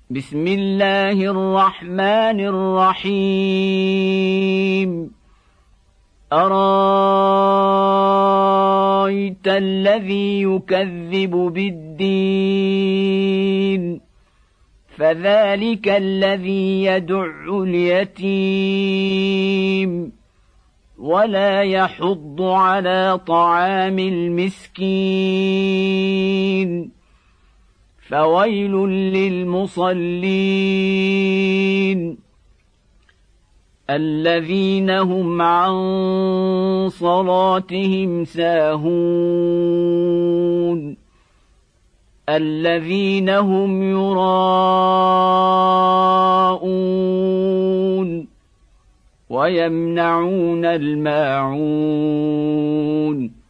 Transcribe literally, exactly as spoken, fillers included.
بسم الله الرحمن الرحيم أرأيت الذي يكذب بالدين فذلك الذي يدع اليتيم ولا يحض على طعام المسكين فويل للمصلين الذين هم عن صلاتهم ساهون الذين هم يراءون ويمنعون الماعون